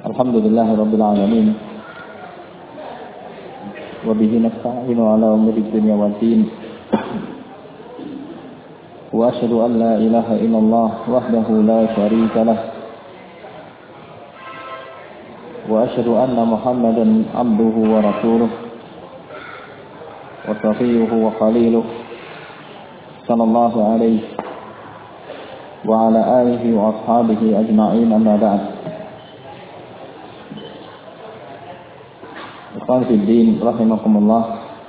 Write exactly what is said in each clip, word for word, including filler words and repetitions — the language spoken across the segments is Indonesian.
Alhamdulillahirabbil alamin. Wa bihi nasta'inu ala umuri dunya waddin. Wa asyhadu an la ilaha illallah wahdahu la syarika lah. Wa asyhadu anna Muhammadan abduhu wa rasuluh wa safiyuhu wa khaliluh sallallahu alaihi wa ala alihi wa ashabihi ajma'in, amma ba'd. Ikhwan fillah rahimakumullah.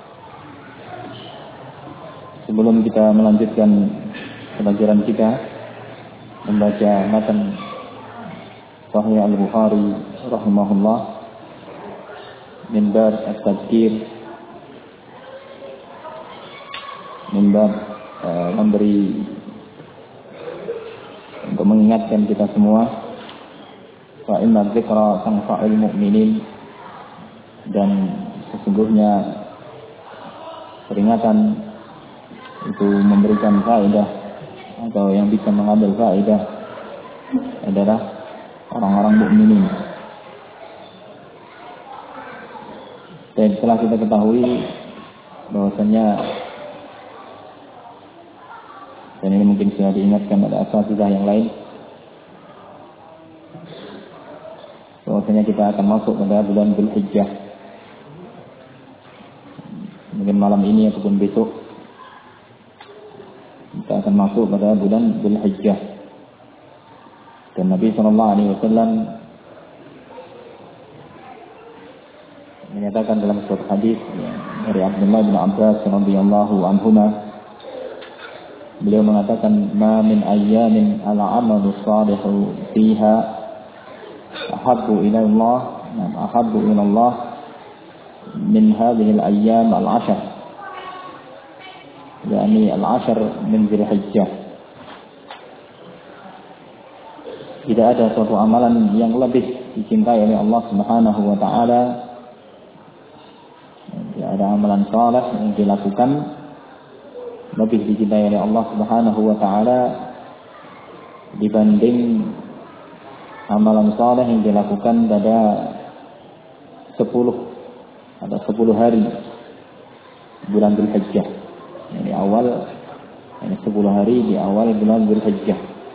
Sebelum kita melanjutkan pelajaran kita membaca matan Sahih Al-Bukhari rahimahullah min bab at-tadzkir, min bab uh, memberi untuk mengingatkan kita semua, fa inna dzikra tanfa'ul mu'minin, dan sesungguhnya peringatan itu memberikan faedah atau yang bisa mengambil faedah adalah orang-orang mukminin. Dan setelah kita ketahui bahwasanya, dan ini mungkin sudah diingatkan pada asatidzah yang lain, bahwasanya kita akan masuk pada bulan Dzulhijjah. Mungkin malam ini ataupun besok kita akan masuk pada bulan Dzulhijjah. Dan Nabi sallallahu alaihi wasallam menyatakan dalam suatu hadis dari Abdullah bin Abbas radhiyallahu anhuma, beliau mengatakan, "Ma min ayyamin al-'amalu shalihu fiha ahabbu ila Allah, ahabbu ila Allah min hadhihi al-ayyam al-'ashr." yakni al-'ashr min Dzulhijjah. Tidak ada suatu amalan yang lebih dicintai oleh Allah Subhanahu wa taala. Tidak ada amalan saleh yang dilakukan lebih dicintai oleh Allah Subhanahu wa taala dibanding amalan saleh yang dilakukan pada sepuluh atau sepuluh hari bulan Dzulhijjah. Di awal, ini sepuluh hari di awal bulan Dzulhijjah.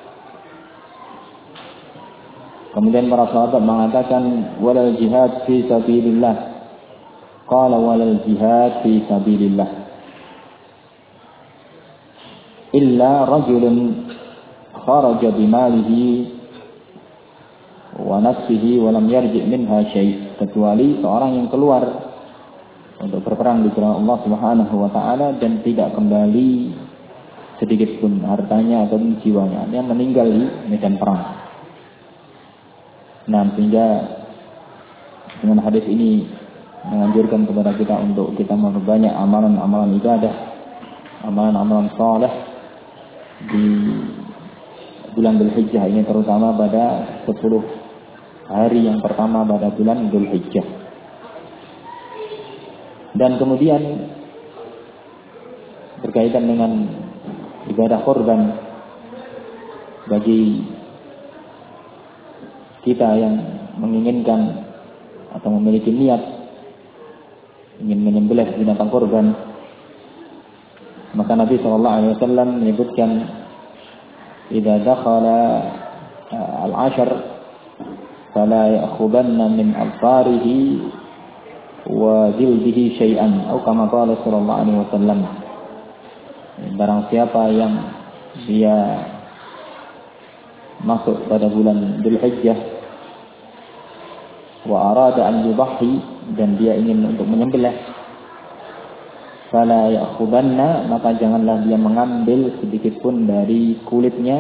Kemudian para sahabat mengatakan, walal jihad fi sabilillah. Qala walal jihad fi sabilillah illa rajulun kharaja bimalihi wa nafsihi wa lam yarji' minha syai', kecuali seorang yang keluar untuk berperang di jalan Allah Subhanahu wa taala dan tidak kembali sedikit pun hartanya atau jiwanya, dia meninggal di medan perang. Nah, sehingga dengan hadis ini menganjurkan kepada kita untuk kita memperbanyak amalan-amalan ibadah, amalan-amalan saleh di bulan Dzulhijjah ini, terutama pada sepuluh hari yang pertama pada bulan Dzulhijjah. Dan kemudian berkaitan dengan ibadah korban bagi kita yang menginginkan atau memiliki niat ingin menyembelih binatang korban, maka Nabi sallallahu alaihi wasallam menyebutkan, idza dakhala al-'ashr fala ya'khudanna min alfarihi wa jildihi syai'an, atau kama qala sallallahu alaihi wasallam, barang siapa yang dia masuk pada bulan Dzulhijjah wa arada an yudhi, dan dia ingin untuk menyembelih, fala ya'khudanna, maka janganlah dia mengambil sedikit pun dari kulitnya,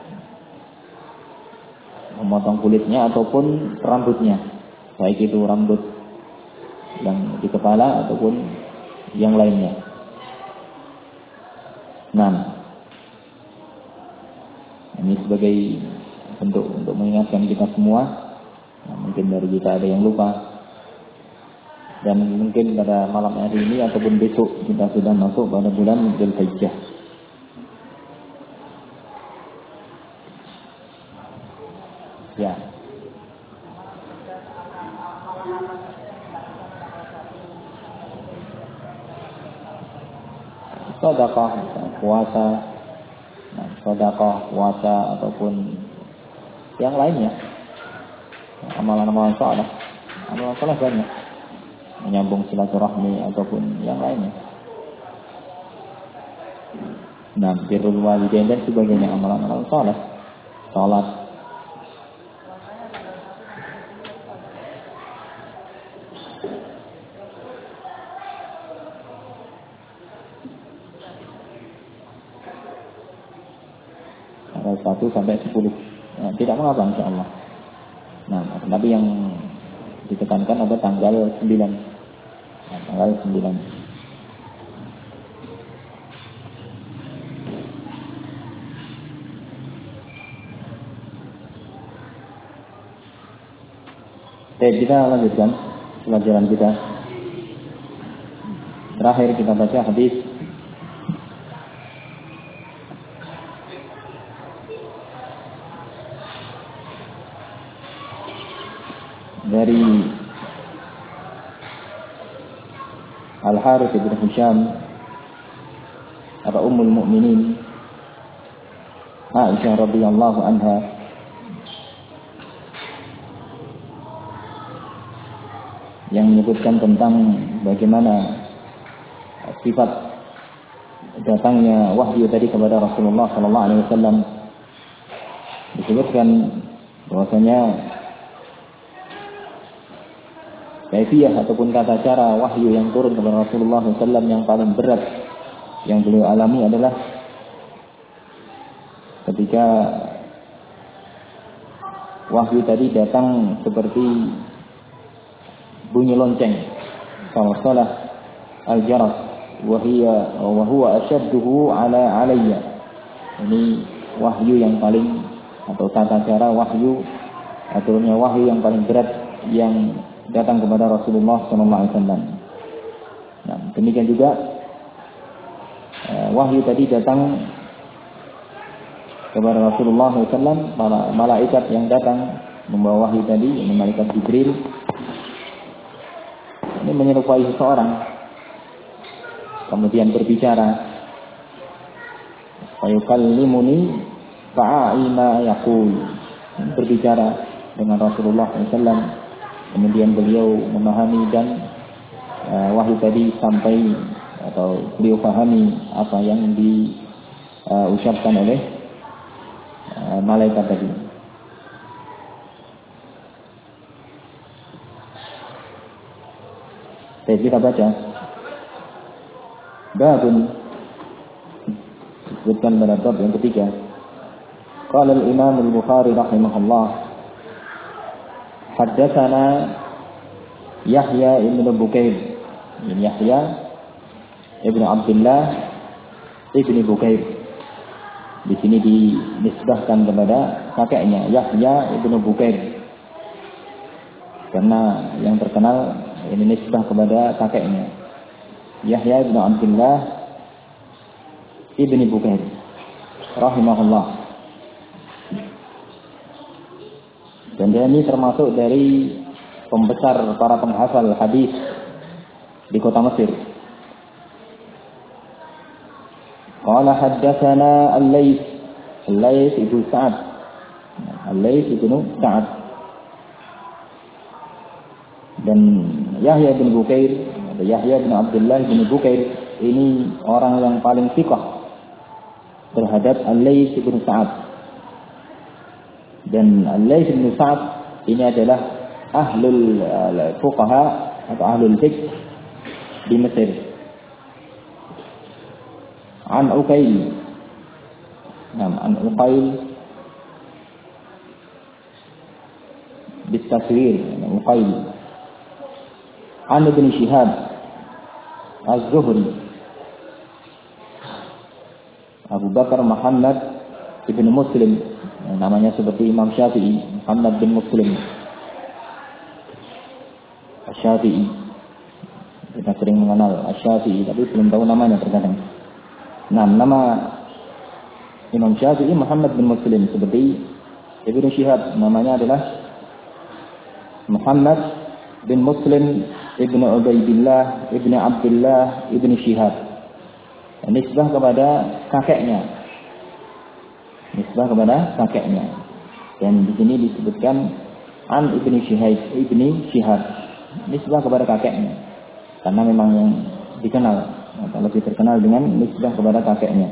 memotong kulitnya ataupun rambutnya, baik itu rambut yang di kepala ataupun yang lainnya. Nah, ini sebagai bentuk untuk mengingatkan kita semua. Nah, mungkin dari kita ada yang lupa, dan mungkin pada malam hari ini ataupun besok kita sudah masuk pada bulan Dzulhijjah. Ya. sedekah, puasa, nah, sedekah, puasa ataupun yang lainnya, amalan-amalan saleh, amalan saleh banyak, menyambung silaturahmi ataupun yang lainnya. Nah, birrul walidain dan sebagainya, amalan-amalan saleh, salat. satu sampai sepuluh. Nah, tidak mengapa insyaallah. Nah, tapi yang ditekankan ada tanggal sembilan. Nah, tanggal sembilan. Baik, kita lanjutkan pelajaran kita. Terakhir kita baca hadis dari Al-Harits bin Hisham atau Ummul Mukminin Aisyah radhiyallahu anha yang menyebutkan tentang bagaimana sifat datangnya wahyu tadi kepada Rasulullah sallallahu alaihi wasallam. Disebutkan bahwasanya kaifiyah ataupun tata cara wahyu yang turun kepada Rasulullah sallallahu alaihi wasallam yang paling berat yang beliau alami adalah ketika wahyu tadi datang seperti bunyi lonceng, salah al-jaras, wahia wa huwa ashadduhu ala alayya. Ini wahyu yang paling atau tata cara wahyu aturnya wahyu yang paling berat yang datang kepada Rasulullah sallallahu alaihi wasallam. Nah, demikian juga eh, wahyu tadi datang kepada Rasulullah sallallahu alaihi wasallam, para malaikat yang datang membawa wahyu tadi, ini malaikat Jibril. Ini menyerupai seseorang, kemudian berbicara, fayukallimuni fa'i ma yaqul, berbicara dengan Rasulullah sallallahu alaihi wasallam. Kemudian beliau memahami dan uh, wahyu tadi sampai atau beliau pahami apa yang diucapkan uh, oleh uh, malaikat tadi. Saya kita baca babun, disebutkan pada bab yang ketiga. Qala al-Imam al-Bukhari rahimahullah, haddatsana Yahya ibn Bukair, ini Yahya ibn Abdullah ibn Bukair. Di sini dinisbahkan kepada kakeknya Yahya ibn Bukair, karena yang terkenal ini nisbah kepada kakeknya Yahya ibn Abdullah ibn Bukair rahimahullah. Dan dia ini termasuk dari pembesar para penghafal hadis di kota Mesir. Qala haddatsana Al-Laits, Al-Laits ibnu Sa'ad, Al-Laits ibnu Sa'ad. Dan Yahya bin Bukair, Yahya bin Abdullah bin Bukair ini orang yang paling thiqah terhadap Al-Laits ibnu Sa'ad. Dan Al-Laits bin Sa'ad ini adalah ahlul fuqaha atau ahlul fiqh di Mesir. An Uqail, nam an Uqail بالتصوير Uqail. An Ibn Shihab Az-Zuhri, Abu Bakar Muhammad ibn Muslim, namanya seperti Imam Syafi'i, Muhammad bin Muslim Syafi'i. Kita sering mengenal Syafi'i, tapi belum tahu namanya terkadang. Nah, nama Imam Syafi'i Muhammad bin Muslim, seperti Ibn Shihab namanya adalah Muhammad bin Muslim ibn Ubaidillah ibn Abdullah ibn Shihab. nisbah kepada kakeknya. Nisbah kepada kakeknya. Dan di sini disebutkan an ibni Syihab, ibni Syihab. Nisbah kepada kakeknya. Karena memang yang dikenal, atau lebih terkenal dengan nisbah kepada kakeknya.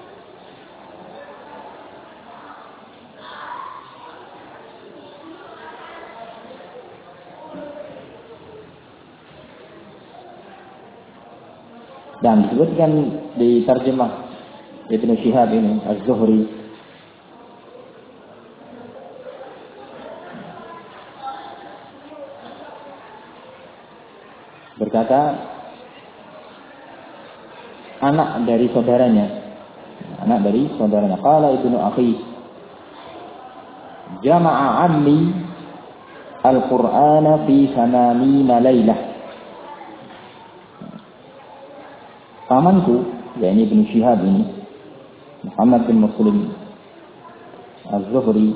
Dan disebutkan di terjemah Ibnu Syihab ini Az-Zuhri berkata, anak dari saudaranya, anak dari saudaranya, qala ibnu akhi jama'a ammi al-Qur'ana fi thamanina lailah. Pamanku, yakni Ibnu Syihab ini, Muhammad bin Muslim Az-Zuhri,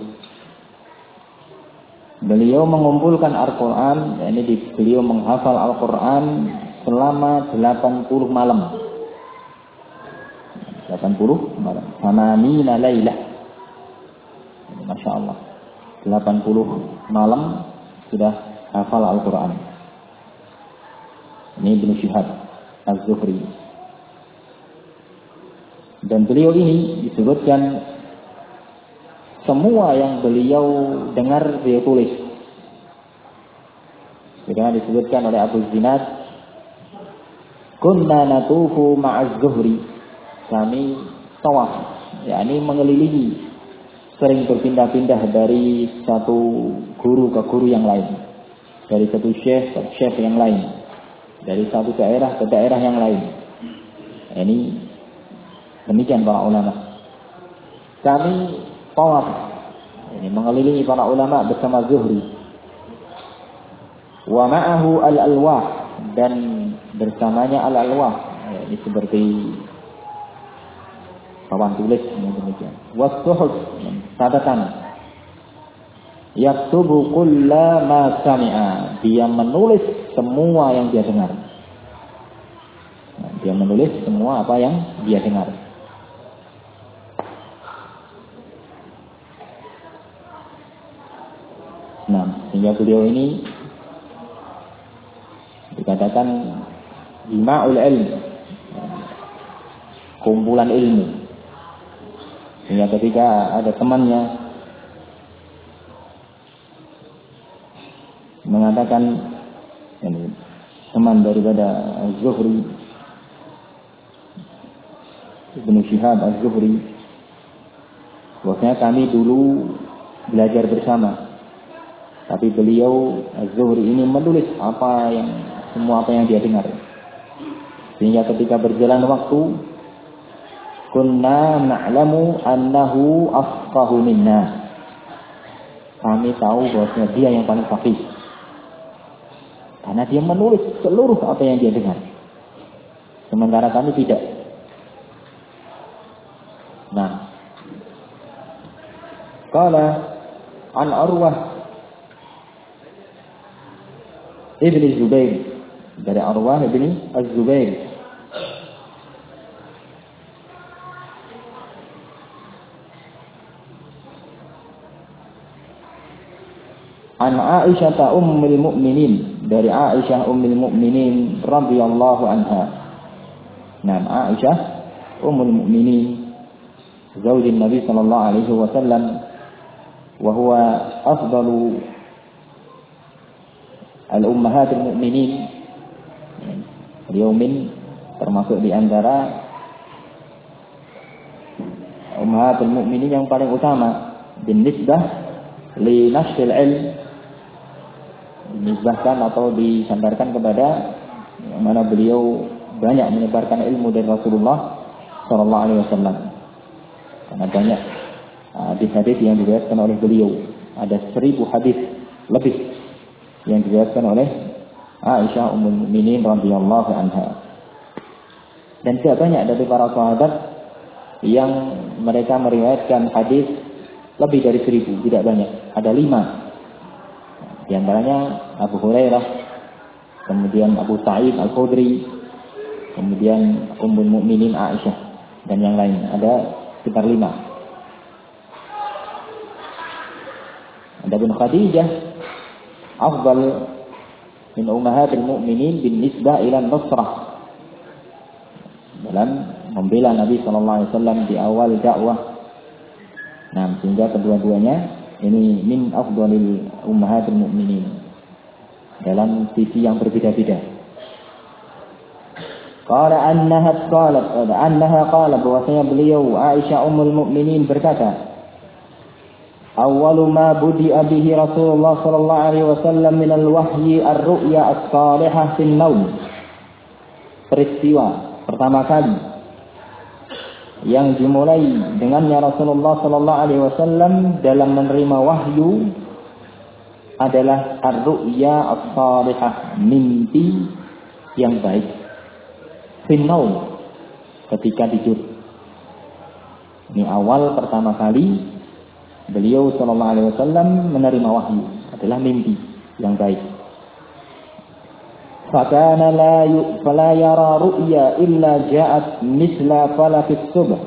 beliau mengumpulkan Al-Quran, yakni beliau menghafal Al-Quran selama delapan puluh malam. delapan puluh malam. Thamanina lailah. Masya Allah. delapan puluh malam sudah hafal Al-Quran. Ini Ibnu Syihab Az-Zuhri. Dan beliau ini disebutkan semua yang beliau dengar beliau tulis. Jadi disebutkan oleh Abu Zinad, kunna natufu ma'az Zuhri, kami tawaf, yakni mengelilingi, sering berpindah-pindah dari satu guru ke guru yang lain, dari satu syekh ke syekh yang lain, dari satu daerah ke daerah yang lain. Ini demikian para ulama. Kami tawaf, ini mengelilingi para ulama bersama Zuhri. Wa ma'ahu al-alwah, dan bersamanya al-alwah, ini seperti papan tulis, ini demikian. Was-suhuf, catatan. Yaktubu kulla ma sami'a, dia menulis semua yang dia dengar. Nah, dia menulis semua apa yang dia dengar. Nah, sehingga beliau ini dikatakan jima'ul ilm, kumpulan ilmu. Sehingga ketika ada temannya mengatakan, ini teman daripada Az-Zuhri, Ibnu Syihab Az-Zuhri, bahwasanya kami dulu belajar bersama. Tapi beliau Az-Zuhri ini menulis apa yang semua apa yang dia dengar. Sehingga ketika berjalan waktu, kunna na'lamu annahu afqahu minna. Kami tahu bahwasanya dia yang paling faqih. Karena dia menulis seluruh apa yang dia dengar. Sementara kami tidak. Nah, qala an Urwah Ibn Zubair, dari Urwah Ibn Az-Zubair, an Aisyah ummul mukminin, dari Aisyah ummul mukminin radhiyallahu anha. Nah, Aisyah ummul mukminin zaujin Nabi sallallahu alaihi wasallam, wa huwa afdalu al-ummahatul mu'minin. Beliau min termasuk di antara ummahatul mu'minin yang paling utama, bin nisbah li nashil ilm, dinisbahkan atau disandarkan kepada yang mana beliau banyak menyebarkan ilmu dari Rasulullah sallallahu alaihi wasallam. Karena banyak hadis-hadis yang diriwayatkan oleh beliau, ada seribu hadis lebih yang diriwayatkan oleh Aisyah ummul mukminin radhiyallahu anha. Dan tidak banyak dari para sahabat yang mereka meriwayatkan hadis lebih dari seribu, tidak banyak. Ada lima. Di antaranya Abu Hurairah, kemudian Abu Sa'id Al-Khudri, kemudian Ummul Mukminin Aisyah, dan yang lain. Ada sekitar lima. Adapun Khadijah afdal min ummahatil mu'minin bin nisbah ila nusrah, dalam membela Nabi sallallahu alaihi wasallam di awal dakwah. Nah, sehingga kedua-duanya ini min afdalil ummahatil mu'minin dalam sisi yang berbeda-beda. Qala annaha qalat annaha qalat, bahwasanya beliau Aisyah ummul mukminin berkata, awwalu ma budi'a bihi Rasulullah sallallahu alaihi wasallam min al-wahyi ar-ru'ya as-salihah fin naum. Peristiwa pertama kali yang dimulai dengannya Rasulullah sallallahu alaihi wasallam dalam menerima wahyu adalah ar-ru'ya as-salihah, mimpi yang baik, fin naum, ketika tidur. Ini awal pertama kali beliau sallallahu alaihi wasallam menerima wahyu, adalah mimpi yang baik. Fakana la yu fala yara ru'ya illa ja'at misla falakis subh.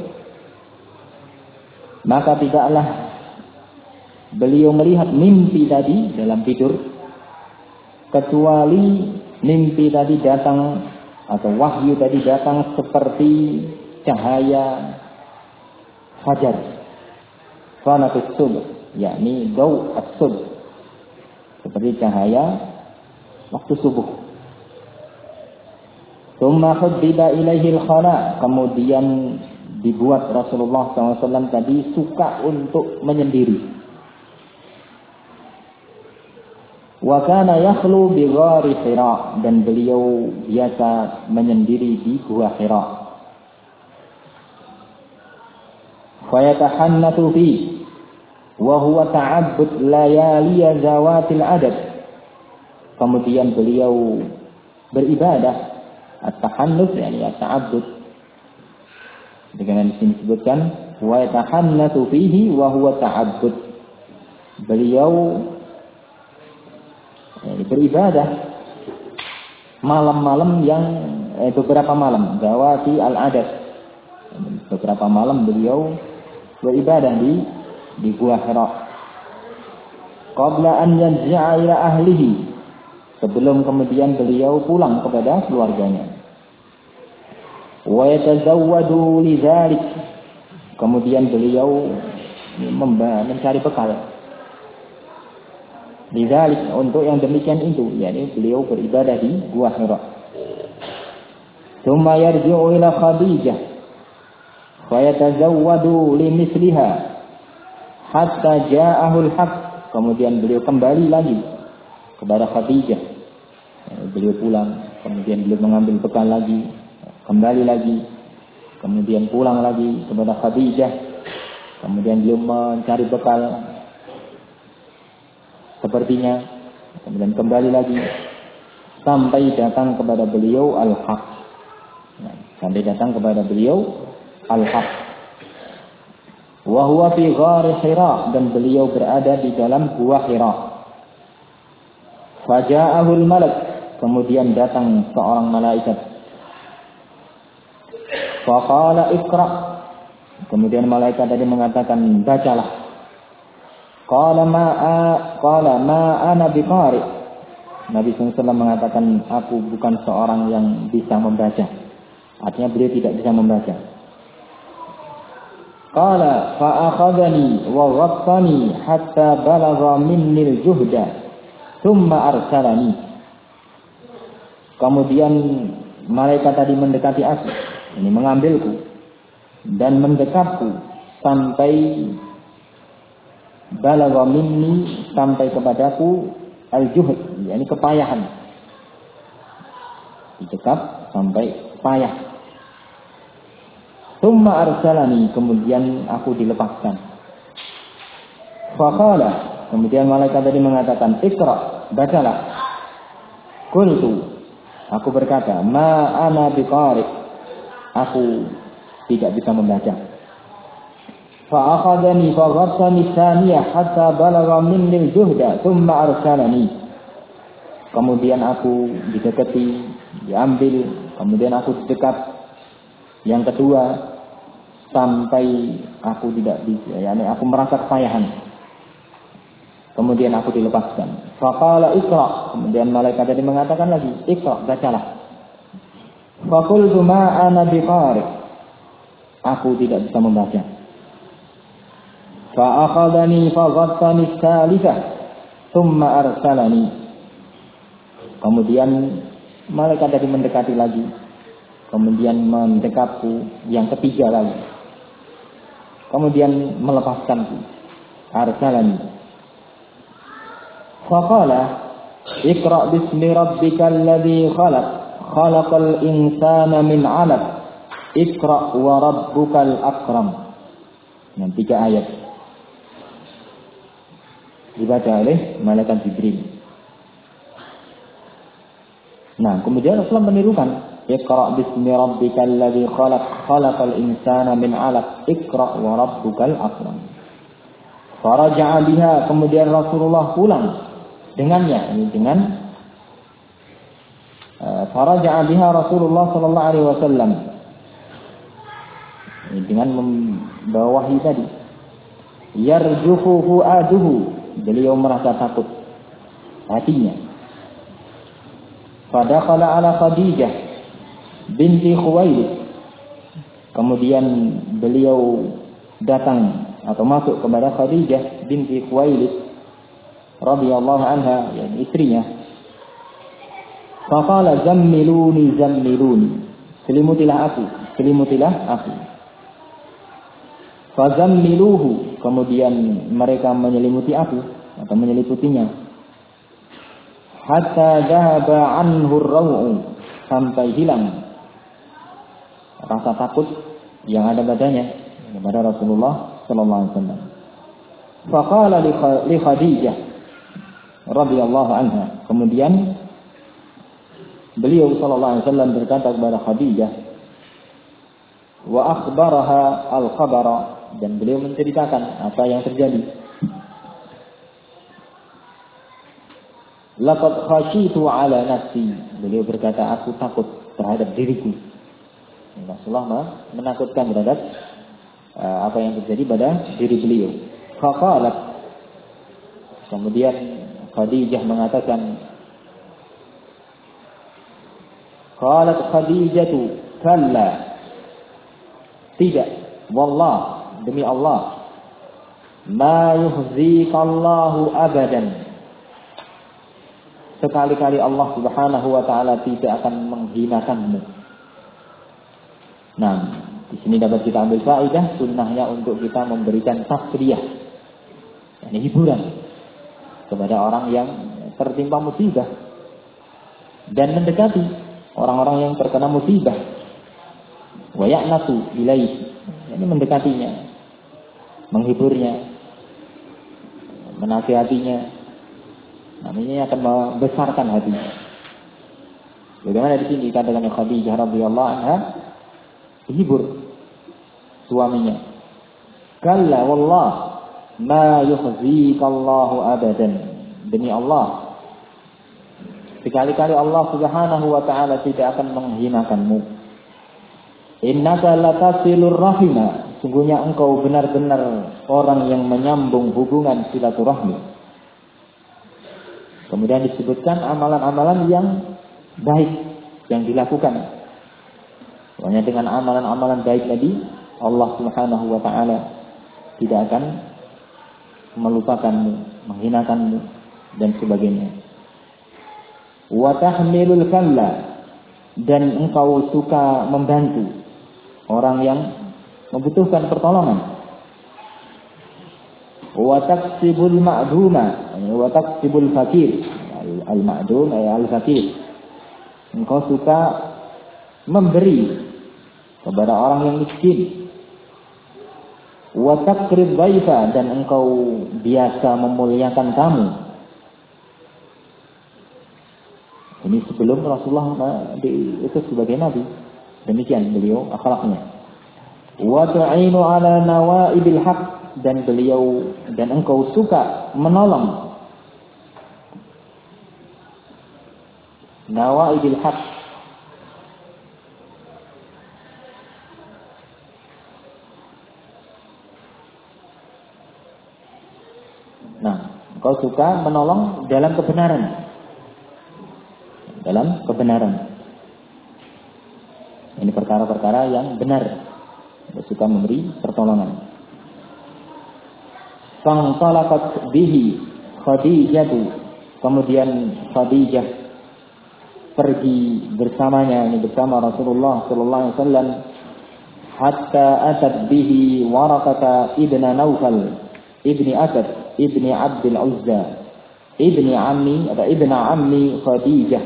Maka tidaklah beliau melihat mimpi tadi dalam tidur, kecuali mimpi tadi datang atau wahyu tadi datang seperti cahaya fajar. Falakus subh, yakni daw as-subh, seperti cahaya waktu subuh. Tsumma hubbiba ilaihi al-khala, kemudian dibuat Rasulullah sallallahu alaihi wasallam tadi suka untuk menyendiri. Wa kana yakhlu bi ghari Hira, dan beliau biasa menyendiri di gua Hira. Fayatahannathu fi wa huwa ta'abbud layali zawatil adad. Kemudian beliau beribadah, at-tahannus yakni at-ta'abbud, dengan di sini disebutkan wa yatahannathu fihi wa huwa ta'abbud. Beliau yani, beribadah malam-malam yang eh, beberapa malam, zawati al-adad, beberapa malam beliau beribadah di di gua Hira. Qabla an yarji'a ila ahlihi, sebelum kemudian beliau pulang kepada keluarganya. Wa yatazawwadu lidzalik, kemudian beliau mencari bekal. Lidzalik, untuk yang demikian itu, yakni beliau beribadah di gua Hira. Tsumma yarji'u ila Khadijah fayatazawwadu limisliha hatta ja'ahul haq. Kemudian beliau kembali lagi kepada Khadijah. Beliau pulang, kemudian beliau mengambil bekal lagi, kembali lagi, kemudian pulang lagi kepada Khadijah, kemudian beliau mencari bekal sepertinya, kemudian kembali lagi sampai datang kepada beliau al-haq. Nah, sampai datang kepada beliau al-haq. Wa huwa fi ghari Hira, dan beliau berada di dalam gua Hira. Faja'ahul malak, kemudian datang seorang malaikat. Faqala iqra, kemudian malaikat tadi mengatakan bacalah. Qala ma'a qala ma ana biqari. Nabi sallallahu alaihi wasallam mengatakan, aku bukan seorang yang bisa membaca. Artinya beliau tidak bisa membaca. Qala fa akhadhani wa ghattani hatta balagha minni al-juhda thumma arsalani. Kemudian malaikat tadi mendekati aku, ini mengambilku dan mendekatku sampai balagha minni, sampai kepadaku al-juhd, yakni kepayahan. Didekap sampai payah. Tsumma arsalani, kemudian aku dilepaskan. Faqala, kemudian malaikat tadi mengatakan, iqra, bacalah. Qultu, aku berkata, ma ana biqari, aku tidak bisa membaca. Fa akhadhani fa ghattani tsaniyah hatta balagha minni al-juhda thumma arsalani. Kemudian aku didekati, diambil, Kemudian aku dekat yang kedua sampai aku tidak bisa, yakni aku merasa kepayahan. Kemudian aku dilepaskan. Faqala iqra. Kemudian malaikat tadi mengatakan lagi, iqra, bacalah. Faqultu ma ana biqari. Aku tidak bisa membaca. Fa akhadhani fa ghattani tsalitsah thumma arsalani. Kemudian malaikat tadi mendekati lagi. Kemudian mendekatku yang ketiga lagi. Kemudian melepaskanku. Arsalani. Faqala iqra bismi rabbikal ladzi khalaq khalaqal insana min 'alaq iqra wa rabbukal akram. Yang tiga ayat dibaca oleh malaikat Jibril. Nah, kemudian Rasulullah menirukan iqra bismi rabbikal ladzi khalaq khalaqal insana min 'alaq iqra wa rabbukal akram. Faraja'a biha, kemudian Rasulullah pulang dengannya, ini dengan uh, faraja'a biha Rasulullah sallallahu alaihi wasallam, ini dengan membawa wahyu tadi. Yarjufu fu'aduhu, beliau merasa takut hatinya. Fadakhala ala Khadijah binti Khuwailid, kemudian beliau datang atau masuk kepada Khadijah binti Khuwailid radhiyallahu anha, yang istrinya. Faqala zammiluni zammiluni, selimutilah aku, selimutilah aku. Fazammiluhu, kemudian mereka menyelimuti aku atau menyeliputinya. Hatta dhahaba anhu ar-raw'u, sampai hilang rasa takut yang ada padanya kepada Rasulullah sallallahu alaihi wasallam. Faqala li Khadijah radhiyallahu anha, kemudian beliau sallallahu alaihi wasallam berkata kepada Khadijah, wa akhbaraha al-khabara, dan beliau menceritakan apa yang terjadi. Laqad khashitu ala nafsi, beliau berkata, aku takut terhadap diriku. Rasulullah menakutkan terhadap uh, apa yang terjadi pada diri beliau. Faqalat, kemudian Khadijah mengatakan, qalat Khadijatu kalla, tidak, wallah, demi Allah, ma yuhzikallahu abadan, sekali-kali Allah Subhanahu wa taala tidak akan menghinakanmu. Nah, di sini dapat kita ambil faedah sunnahnya untuk kita memberikan tasriyah, yakni hiburan kepada orang yang tertimpa musibah dan mendekati orang-orang yang terkena musibah. Wa ya'natu ilaihi, ini mendekatinya, menghiburnya, menasihatinya. Nah, ini akan membesarkan hatinya. Bagaimana di sini dikatakan Khadijah radhiyallahu anha hibur suaminya. Kalla wallah ma yukhzikallahu abadan, demi Allah, sekali-kali Allah Subhanahu wa taala tidak akan menghinakanmu. Innaka latasilur rahima, sungguhnya engkau benar-benar orang yang menyambung hubungan silaturahmi. Kemudian disebutkan amalan-amalan yang baik yang dilakukan. Pokoknya dengan amalan-amalan baik tadi, Allah Subhanahu wa taala tidak akan melupakanmu, menghinakanmu dan sebagainya. Wa tahmilul kalla, dan engkau suka membantu orang yang membutuhkan pertolongan. Wa taksibul ma'duma, wa taksibul fakir, al-ma'dum ay al-fakir. Engkau suka memberi kepada orang yang miskin. Wa takrib dhaifa, dan engkau biasa memuliakan tamu. Ini sebelum Rasulullah diutus sebagai nabi. Demikian beliau akhlaknya. Wa tu'inu ala nawaibil haq, dan beliau dan engkau suka menolong nawaibil haq, Nah, engkau suka menolong dalam kebenaran. Dalam kebenaran. Ini perkara-perkara yang benar. Engkau suka memberi pertolongan. Fantalaqat bihi Khadijatu. Kemudian Khadijah pergi bersamanya, ini bersama Rasulullah sallallahu alaihi wasallam, hatta atat bihi Waraqah ibn Naufal ibni Asad ibni Abdul Uzza ibni ammi atau ibn ammi Khadijah.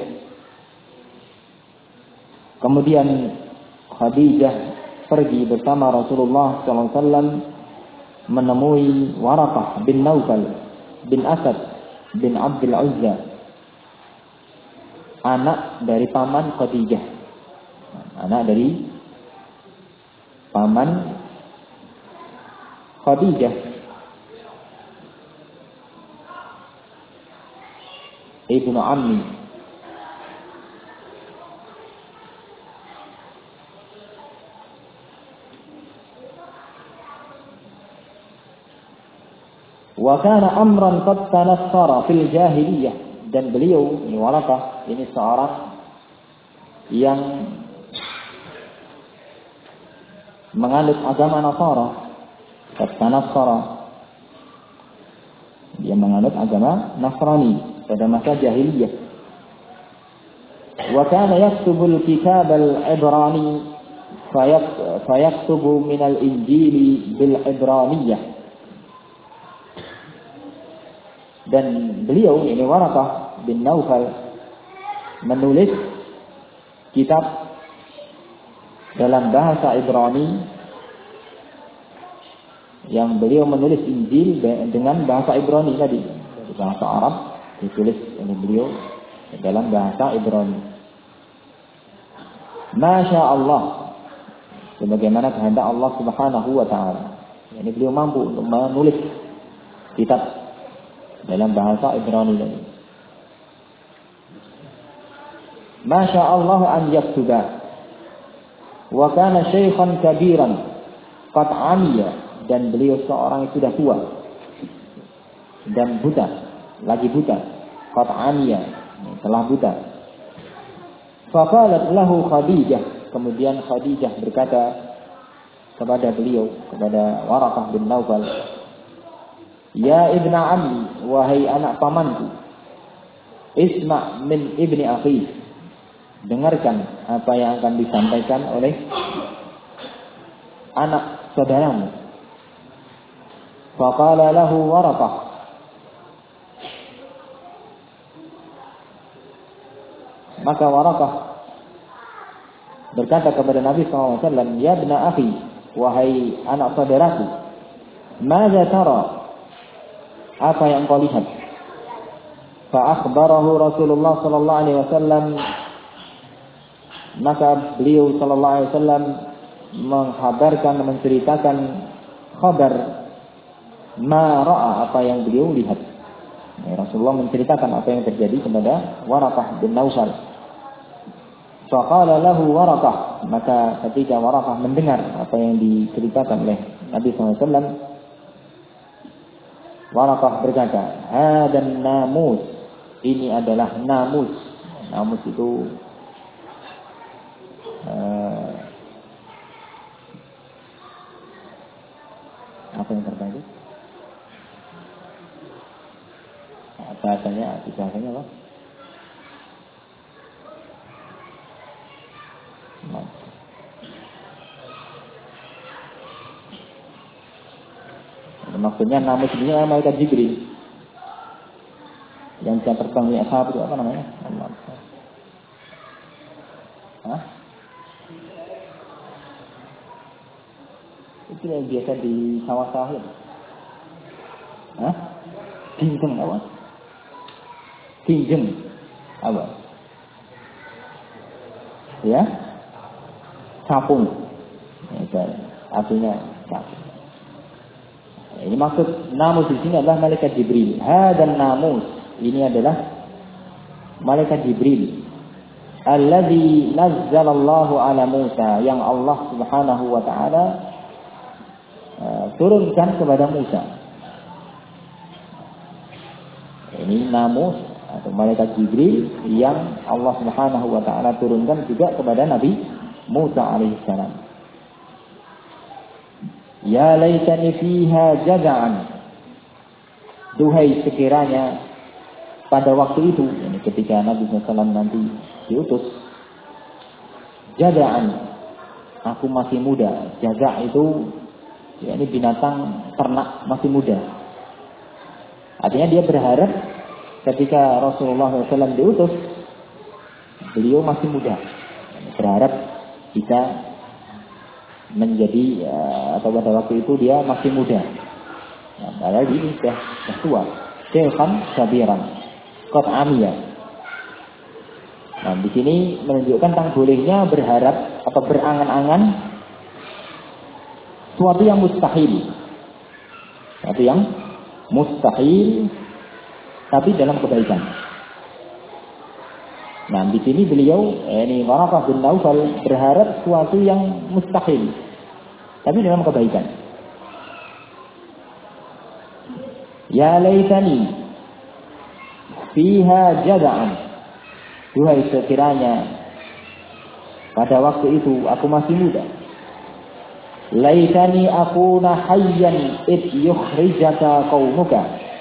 Kemudian Khadijah pergi bersama Rasulullah sallallahu alaihi wasallam menemui Waraqah bin Naufal bin Asad bin Abdul Uzza, anak dari paman Khadijah, anak dari paman Khadijah, ibnu ammi. Wa kana amran qad tanassara fil jahiliyah, dan beliau ini Waraqah ini seorang yang menganut agama Nasara. Qad tanassara, dia menganut agama Nasrani pada masa jahiliyah. Wa kana yaktubu al-kitab al-Ibrani fayaktubu min al-Injili bil-Ibraniyah. Dan beliau ini Waraqah bin Naufal menulis kitab dalam bahasa Ibrani, yang beliau menulis Injil dengan bahasa Ibrani tadi, bahasa Arab ditulis oleh beliau dalam bahasa Ibrani. Masya Allah, sebagaimana kehendak Allah Subhanahu wa taala. Ini beliau mampu untuk menulis kitab dalam bahasa Ibrani tadi. Masya Allah an yaktuba. Wa kana syaikhan kabiran qad amiya, dan beliau seorang yang sudah tua dan buta, lagi buta. Qad amiya, telah buta. Faqalat lahu Khadijah, kemudian Khadijah berkata kepada beliau, kepada Waraqah bin Naufal, ya ibna ammi, wahai anak pamanku, isma' min ibni akhi, dengarkan apa yang akan disampaikan oleh anak saudaramu. Faqala lahu Waraqah, maka Waraqah berkata kepada Nabi sallallahu alaihi wasallam, ya ibna akhi, wahai anak saudaraku, madza tara, apa yang kau lihat? Fa akhbarahu Rasulullah sallallahu alaihi wasallam, maka beliau sallallahu alaihi wasallam menghabarkan, menceritakan kabar ma ra'a, apa yang beliau lihat. Ya, Rasulullah menceritakan apa yang terjadi kepada Waraqah bin Naufal. Faqala lahu Waraqah, maka ketika Waraqah mendengar apa yang diceritakan oleh Nabi sallallahu alaihi wasallam, Waraqah berkata, hadan namus, ini adalah namus. Namus itu uh, apa yang terkait? Bahasanya, bahasanya apa? Nah. Maksudnya namus ini malaikat Jibril yang bisa terbang di ashab itu apa namanya? Hah? Itu yang biasa di sawah-sawah itu. Hah? Kinjeng apa? Kinjeng apa? Ya? Capung. Itu artinya capung. Ini maksud namus di sini adalah malaikat Jibril. Hadan namus, ini adalah malaikat Jibril. Alladzi nazzalallahu ala Musa, yang Allah Subhanahu wa taala uh, turunkan kepada Musa. Ini namus atau malaikat Jibril yang Allah Subhanahu wa taala turunkan juga kepada Nabi Musa alaihissalam. Ya laitani fiha jaza'an. Duhai sekiranya pada waktu itu, yani ketika Nabi sallallahu alaihi wasallam nanti diutus, jaza'an, aku masih muda. Jaza' itu ya ini binatang ternak masih muda. Artinya dia berharap ketika Rasulullah sallallahu alaihi wasallam diutus, beliau masih muda. Berharap bisa menjadi ya, atau pada waktu itu dia masih muda. Nah, padahal ini sudah, sudah tua. Syekhan kabiran, qad amiya. Nah, di sini menunjukkan tentang bolehnya berharap atau berangan-angan suatu yang mustahil. Suatu yang mustahil tapi dalam kebaikan. Nah, di sini beliau eh, ini Waraqah bin Naufal berharap suatu yang mustahil tapi dalam kebaikan. Ya laitani fiha jaza'an. Duhai sekiranya pada waktu itu aku masih muda. Laitani akuna hayyan id yukhrijaka qaumuka.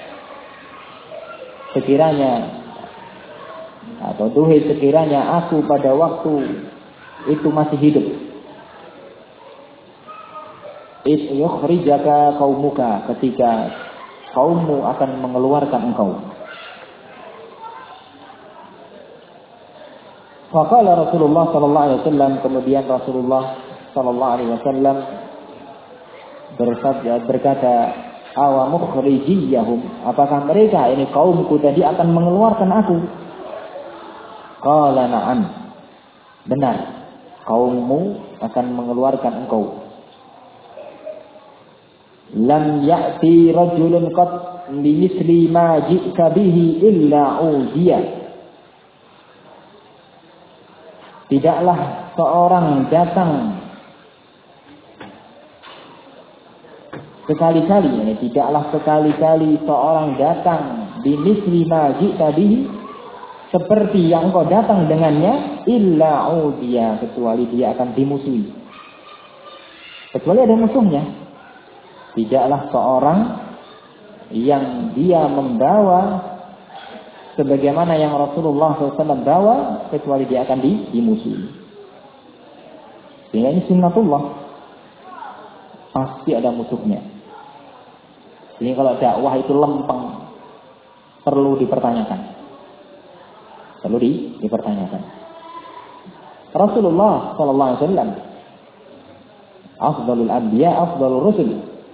Sekiranya atau duhai sekiranya aku pada waktu itu masih hidup. Id yukhrijaka qaumuka, ketika kaummu akan mengeluarkan engkau. Faqala Rasulullah sallallahu alaihi wasallam, kemudian Rasulullah sallallahu alaihi wasallam bersabda berkata, awa mukhrijiyahum, apakah mereka ini kaumku tadi akan mengeluarkan aku? Qala na'am, benar, kaummu akan mengeluarkan engkau. Lam ya'ti rajulun qad bimithli ma ji'ta bihi illa udiya. Tidaklah seorang datang sekali-kali, ini tidaklah sekali-kali seorang datang bimithli ma ji'ta bihi, seperti yang kau datang dengannya, illa udiya, kecuali dia akan dimusuhi. Kecuali ada musuhnya. Tidaklah seorang yang dia membawa sebagaimana yang Rasulullah shallallahu alaihi wasallam bawa, kecuali dia akan dimusuhi. Sehingga ini sunnatullah, pasti ada musuhnya. Jadi kalau dakwah itu lempeng, perlu dipertanyakan. Perlu di, dipertanyakan. Rasulullah shallallahu alaihi wasallam afdalul anbiya, afdalur rusul.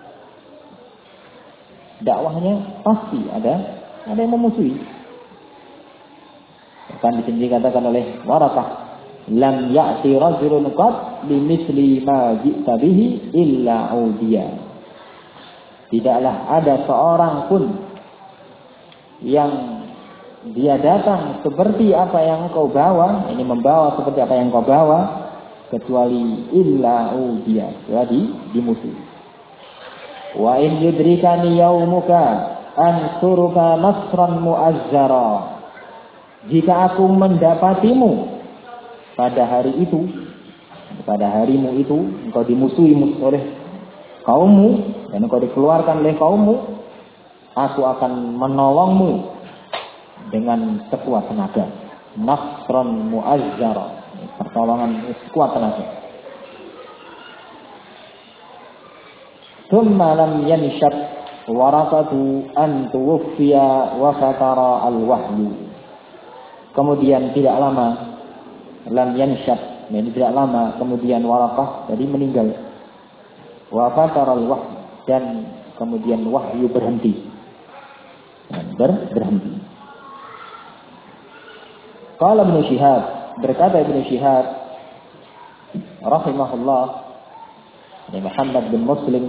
Dakwahnya pasti ada ada yang memusuhi. Bahkan di sini dikatakan oleh Waraqah, lam ya'ti rajulun qad bimithli ma ji'ta bihi illa udiya. Tidaklah ada seorang pun yang dia datang seperti apa yang kau bawa, ini membawa seperti apa yang kau bawa, kecuali illa udiya, jadi dimusuhi. Wa in yudrikani yaumuka ansuruka nasran mu'azzara. Jika aku mendapatimu pada hari itu, pada harimu itu, engkau dimusuhi oleh kaummu dan engkau dikeluarkan oleh kaummu, aku akan menolongmu dengan sekuat tenaga. Nasran mu'azzara, pertolongan sekuat tenaga. Thumma lam yanshab Waraqatu an tuwfiya wa fatara al-wahyu. Kemudian tidak lama, lam yanshab, ini tidak lama kemudian Waraqah jadi meninggal. Wa fatara al-wahyu, dan kemudian wahyu berhenti. Ber, berhenti. Qala Ibnu Syihab, berkata Ibnu Syihab rahimahullah, ini Muhammad bin Muslim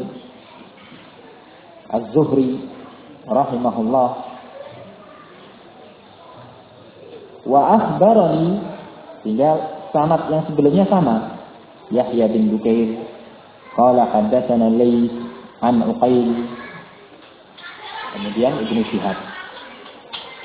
Az-Zuhri rahimahullah, wa akhbarani, tinggal sanad yang sebelumnya sama, Yahya bin Bukair qala haddatsana Laits an Uqail, kemudian Ibnu Syihab.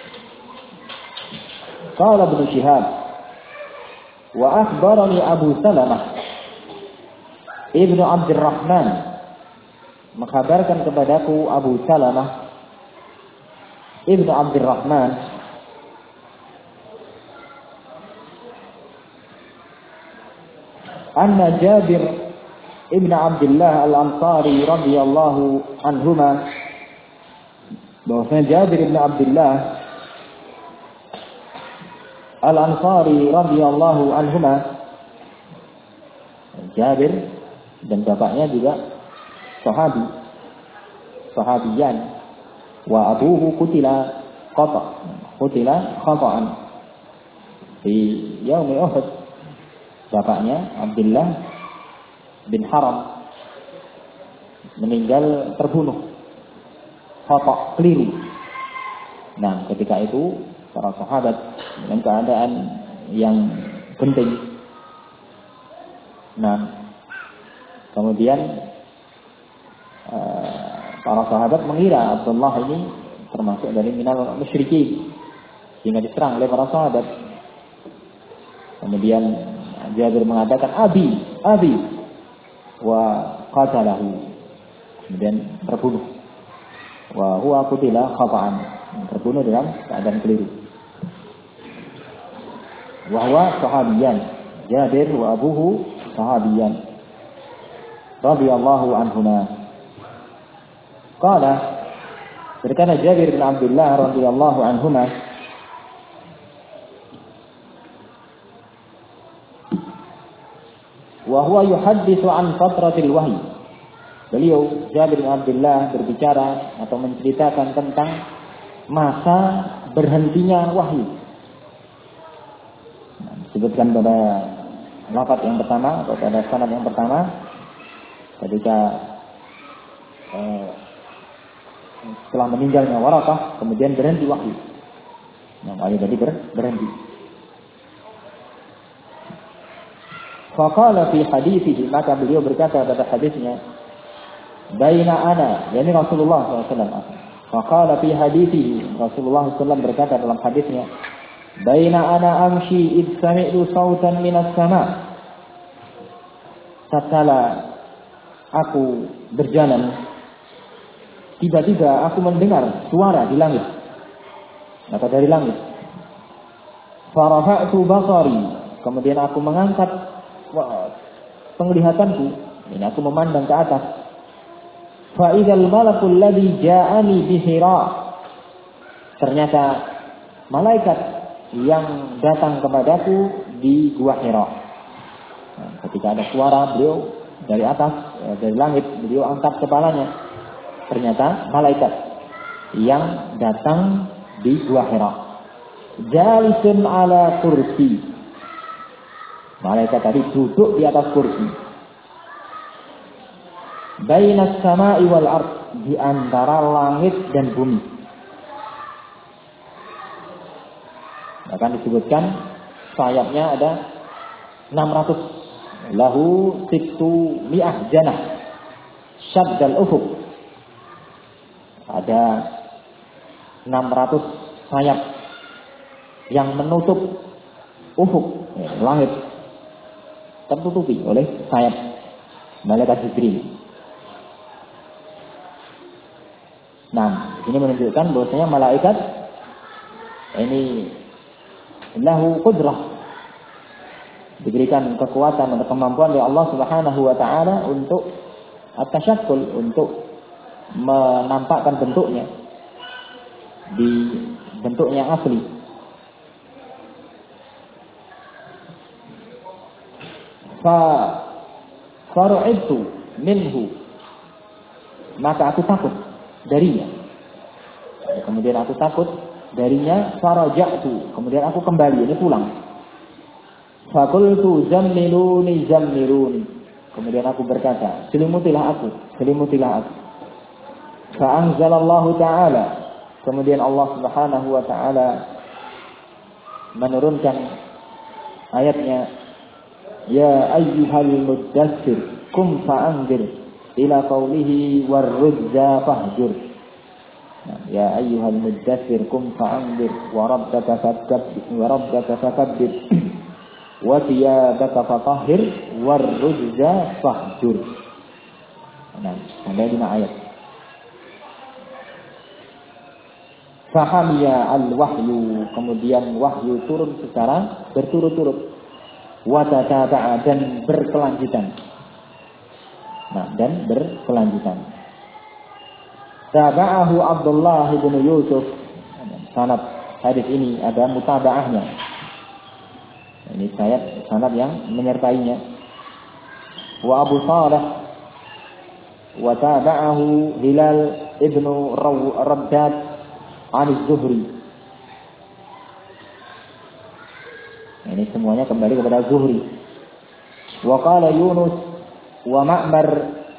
Qala Ibnu Syihab wa akhbarani Abu Salamah Ibnu Abdurrahman, mengkabarkan kepadaku Abu Salamah Ibnu Abdurrahman anna Jabir Ibnu Abdullah Al-Ansari radhiyallahu anhuma, bahwasanya Jabir Ibnu Abdullah Al-Ansari radhiyallahu anhuma, Jabir dan bapaknya juga sahabi, sahabiyan, wa abuhu kutila qata, kutila khata'an di yaum Uhud. Bapaknya Abdullah bin Haram meninggal terbunuh khata', keliru. Nah, ketika itu para sahabat dengan keadaan yang genting. Nah, kemudian uh, para sahabat mengira Abdullah ini termasuk dari minal musyrikin, sehingga diserang oleh para sahabat. Kemudian Jabir mengatakan abi, abi, wa qatalahu, kemudian terbunuh. Wa huwa qutila khata'an, terbunuh dalam keadaan keliru. Wa huwa sahabiyan, Jabir wa abuhu sahabiyan radhiyallahu anhuma. Qala, berkata Jabir bin Abdullah radhiyallahu anhuma, wa huwa yuhadditsu an fatratil wahyi. Beliau Jabir bin Abdullah berbicara atau menceritakan tentang masa berhentinya wahyu. Nah, disebutkan pada lafaz yang pertama atau pada sanad yang pertama ketika eh, setelah meninggalnya Waraqah kemudian berhenti wahyu. Nah, wahyu tadi ber, berhenti. Faqala fi hadithihi, maka beliau berkata pada hadisnya, baina ana, yakni Rasulullah sallallahu alaihi wasallam. Faqala fi hadithihi, Rasulullah sallallahu alaihi wasallam berkata dalam hadisnya, baina ana amshi id sami'tu sautan minas sama. Tatkala aku berjalan, tiba-tiba aku mendengar suara di langit, atau dari langit. Farafa'tu basari, kemudian aku mengangkat penglihatanku, ini aku memandang ke atas. Fa idzal malakul ladzi ja'ani bi Hira, ternyata malaikat yang datang kepadaku di gua Hira. Nah, ketika ada suara, beliau dari atas, dari langit, beliau angkat kepalanya. Ternyata malaikat yang datang di gua Hira. Jalisun ala kursi. Malaikat tadi duduk di atas kursi. Bainas sama'i wal ard, di antara langit dan bumi. Akan disebutkan sayapnya ada enam ratus. Lahu sittu mi'ah janah syaddal ufuq. Ada enam ratus sayap yang menutup ufuk, ya, langit, tertutupi oleh sayap malaikat Jibril. Nah, ini menunjukkan bahwasanya malaikat ini lahu qudrah, diberikan kekuatan dan kemampuan oleh Allah Subhanahu wa taala untuk at-tasyakkul, untuk menampakkan bentuknya di bentuknya asli. Fa faru'ibtu minhu, maka aku takut darinya. Kemudian aku takut darinya. Faraja'tu, kemudian aku kembali, ini pulang. Faqultu zammiluni zammiluni, kemudian aku berkata, selimutilah aku, selimutilah aku. Fa'anzalallahu ta'ala, kemudian Allah Subhanahu wa ta'ala menurunkan ayatnya, ya ayyuhal muddatsir kum fa'anzir ila qawlihi warrujza fahjur. Nah, ya ayyuhal muddatsir qum fa'anzir wa rabbaka fakabbir wa rabbaka fakabbir wa thiyabaka fatahhir war rujza fahjur. Nah, sampai lima ayat. Fahamiya al-wahyu, kemudian wahyu turun secara berturut-turut. Wa tataba'a, dan berkelanjutan. Nah, dan berkelanjutan. Taba'ahu Abdullah bin Yusuf. Sanad hadis ini ada mutabaahnya. Ini sayat sanad yang menyertainya. Wa Abu Salih wa taba'ahu Hilal ibnu Raddad an az-Zuhri. Ini semuanya kembali kepada Zuhri. Wa qala Yunus wa Ma'mar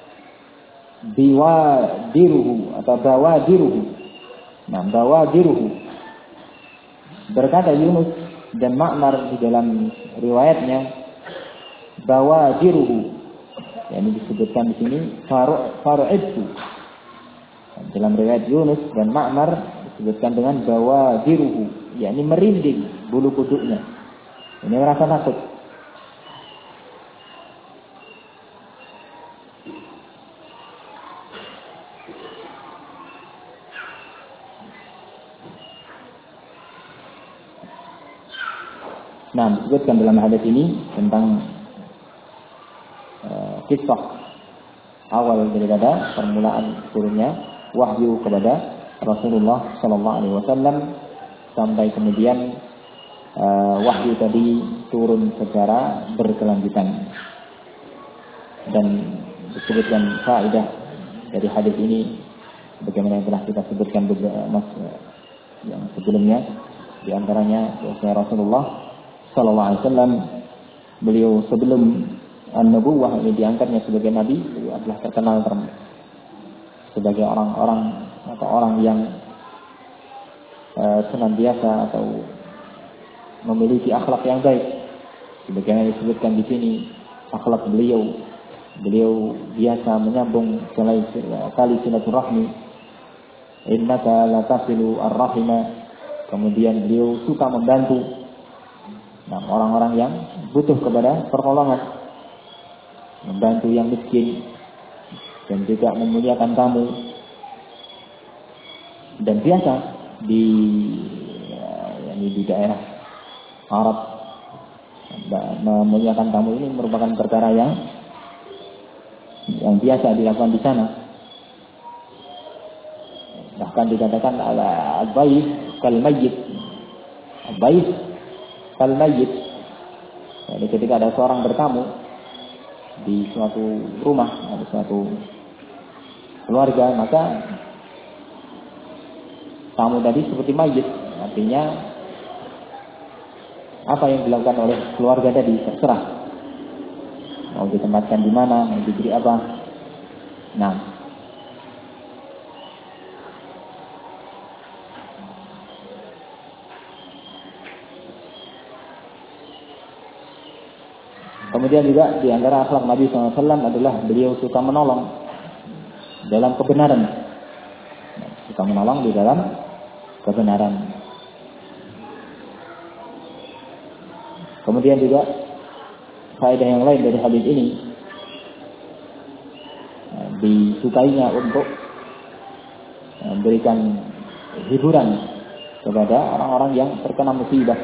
biwadiruhu atau bawadiruhu. Nah, bawadiruhu. Berkata Yunus dan Ma'mar di dalam riwayatnya bawadiruhu. Yang disebutkan di sini faru faru'idtu. Dalam riwayat Yunus dan Ma'mar disebutkan dengan bawadiruhu, yakni merinding bulu kuduknya. Ini merasa takut. Nah, disebutkan dalam hadis ini tentang uh, kisah awal daripada permulaan turunnya wahyu kepada Rasulullah Sallallahu Alaihi Wasallam sampai kemudian uh, wahyu tadi turun secara berkelanjutan. Dan disebutkan faedah dari hadis ini bagaimana yang telah kita sebutkan beberapa yang sebelumnya, di antaranya bahwa Rasulullah Sallallahu Alaihi Wasallam beliau sebelum an-nubuwah ini diangkatnya sebagai nabi, beliau adalah terkenal term- sebagai orang-orang atau orang yang uh, senantiasa atau memiliki akhlak yang baik. Sebagaimana disebutkan di sini akhlak beliau, beliau biasa menyambung tali silaturahmi. Innaka latasilu ar-rahima. Kemudian beliau suka membantu nah, orang-orang yang butuh kepada pertolongan, membantu yang miskin, dan juga memuliakan tamu. Dan biasa di ya, di daerah Arab memuliakan tamu ini merupakan perkara yang yang biasa dilakukan di sana. Bahkan dikatakan ala al-bayt kal mayyit. Al-bayt kal mayyit. Jadi ketika ada seorang bertamu di suatu rumah, di suatu keluarga, maka tamu tadi seperti mayit. Artinya apa yang dilakukan oleh keluarga tadi terserah. Mau ditempatkan di mana, mau diberi apa. Nah, kemudian juga di antara akhlak Nabi shallallahu alaihi wasallam adalah beliau suka menolong dalam kebenaran. Suka menolong di dalam kebenaran. Kemudian juga faedah yang lain dari hadis ini, disukainya untuk memberikan hiburan kepada orang-orang yang terkena musibah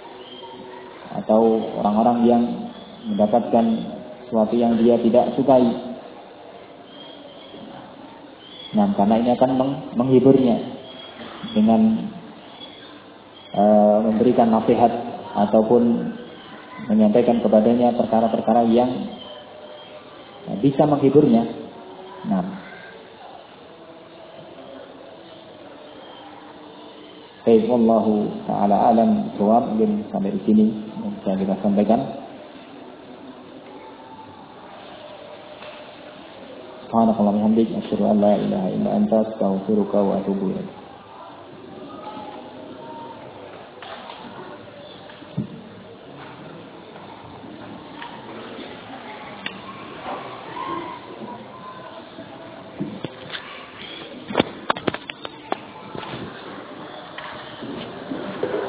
atau orang-orang yang mendapatkan sesuatu yang dia tidak sukai. Nah, karena ini akan menghiburnya dengan uh, memberikan nasihat ataupun menyampaikan kepadanya perkara-perkara yang bisa menghiburnya. Nah, baik, wallahu taala alam jawab. Mungkin sampai di sini yang bisa kita sampaikan. Subhanakallahumma wa bihamdika asyhadu an la ilaha illa anta astaghfiruka wa atubu ilaik.